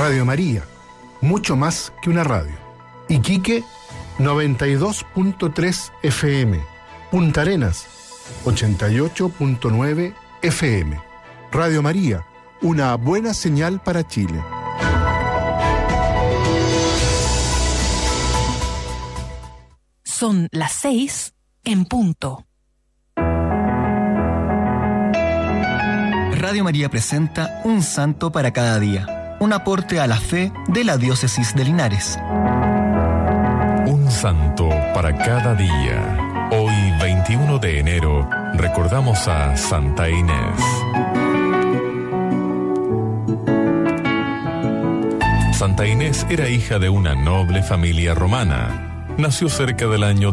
Radio María, mucho más que una radio. Iquique, 92.3 FM. Punta Arenas, 88.9 FM. Radio María, una buena señal para Chile. Son las 6 en punto. Radio María presenta Un Santo para cada día, un aporte a la fe de la Diócesis de Linares. Un santo para cada día. Hoy, 21 de enero, recordamos a Santa Inés. Santa Inés era hija de una noble familia romana. Nació cerca del año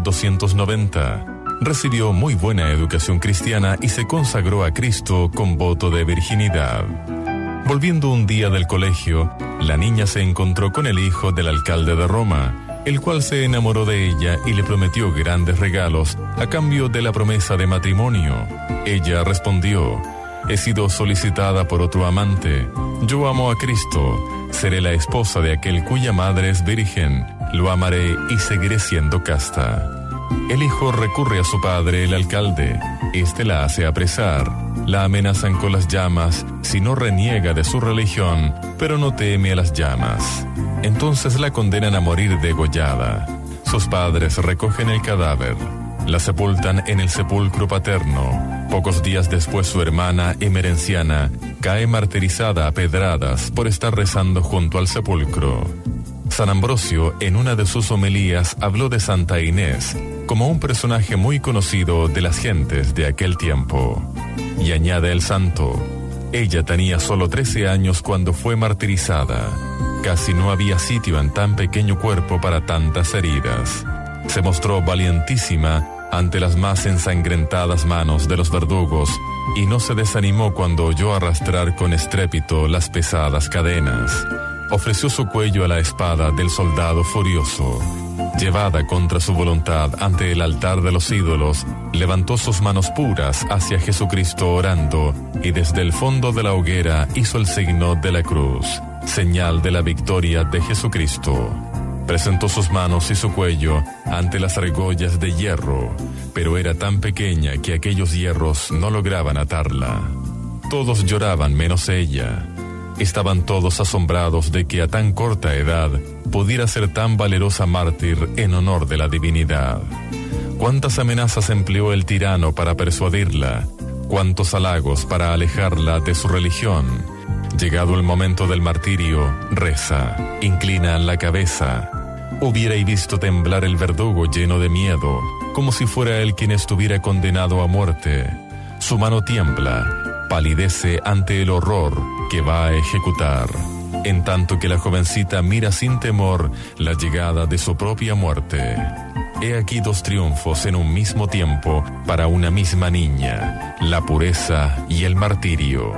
290. Recibió muy buena educación cristiana y se consagró a Cristo con voto de virginidad. Volviendo un día del colegio, la niña se encontró con el hijo del alcalde de Roma, el cual se enamoró de ella y le prometió grandes regalos a cambio de la promesa de matrimonio. Ella respondió: he sido solicitada por otro amante. Yo amo a Cristo. Seré la esposa de aquel cuya madre es virgen. Lo amaré y seguiré siendo casta. El hijo recurre a su padre, el alcalde. Este la hace apresar. La amenazan con las llamas si no reniega de su religión, pero no teme a las llamas. Entonces la condenan a morir degollada. Sus padres recogen el cadáver. La sepultan en el sepulcro paterno. Pocos días después su hermana emerenciana cae martirizada a pedradas por estar rezando junto al sepulcro. San Ambrosio, en una de sus homilías, habló de Santa Inés como un personaje muy conocido de las gentes de aquel tiempo. Y añade el santo: ella tenía solo 13 años cuando fue martirizada. Casi no había sitio en tan pequeño cuerpo para tantas heridas. Se mostró valientísima ante las más ensangrentadas manos de los verdugos y no se desanimó cuando oyó arrastrar con estrépito las pesadas cadenas. Ofreció su cuello a la espada del soldado furioso. Llevada contra su voluntad ante el altar de los ídolos, levantó sus manos puras hacia Jesucristo orando y desde el fondo de la hoguera hizo el signo de la cruz, señal de la victoria de Jesucristo. Presentó sus manos y su cuello ante las argollas de hierro, pero era tan pequeña que aquellos hierros no lograban atarla. Todos lloraban menos ella. Estaban todos asombrados de que a tan corta edad pudiera ser tan valerosa mártir en honor de la divinidad. Cuántas amenazas empleó el tirano para persuadirla, cuántos halagos para alejarla de su religión. Llegado el momento del martirio, reza, inclina la cabeza. Hubierais visto temblar el verdugo lleno de miedo, como si fuera él quien estuviera condenado a muerte. Su mano tiembla, palidece ante el horror que va a ejecutar, en tanto que la jovencita mira sin temor la llegada de su propia muerte. He aquí dos triunfos en un mismo tiempo para una misma niña: la pureza y el martirio.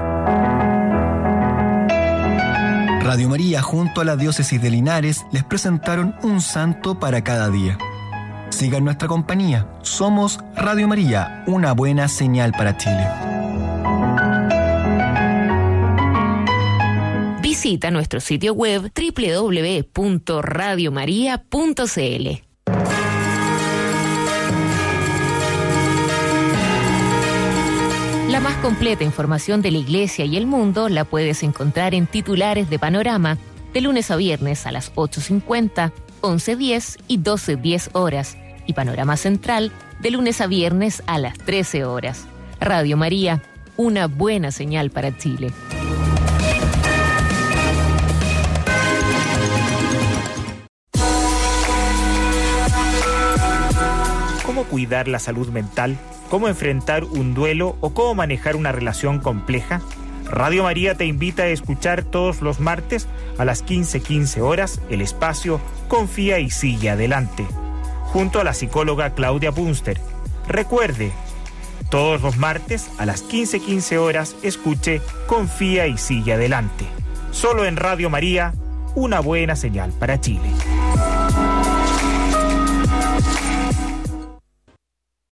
Radio María junto a la Diócesis de Linares les presentaron Un Santo para cada día. Sigan nuestra compañía. Somos Radio María, una buena señal para Chile. Visita nuestro sitio web www.radiomaria.cl. La más completa información de la Iglesia y el mundo la puedes encontrar en Titulares de Panorama, de lunes a viernes a las 8:50, 11:10 y 12:10 horas, y Panorama Central, de lunes a viernes a las 13 horas. Radio María, una buena señal para Chile. ¿Cómo cuidar la salud mental? ¿Cómo enfrentar un duelo o cómo manejar una relación compleja? Radio María te invita a escuchar todos los martes a las 15:15 horas el espacio Confía y sigue adelante, junto a la psicóloga Claudia Punster. Recuerde, todos los martes a las 15:15 horas escuche Confía y sigue adelante. Solo en Radio María, una buena señal para Chile.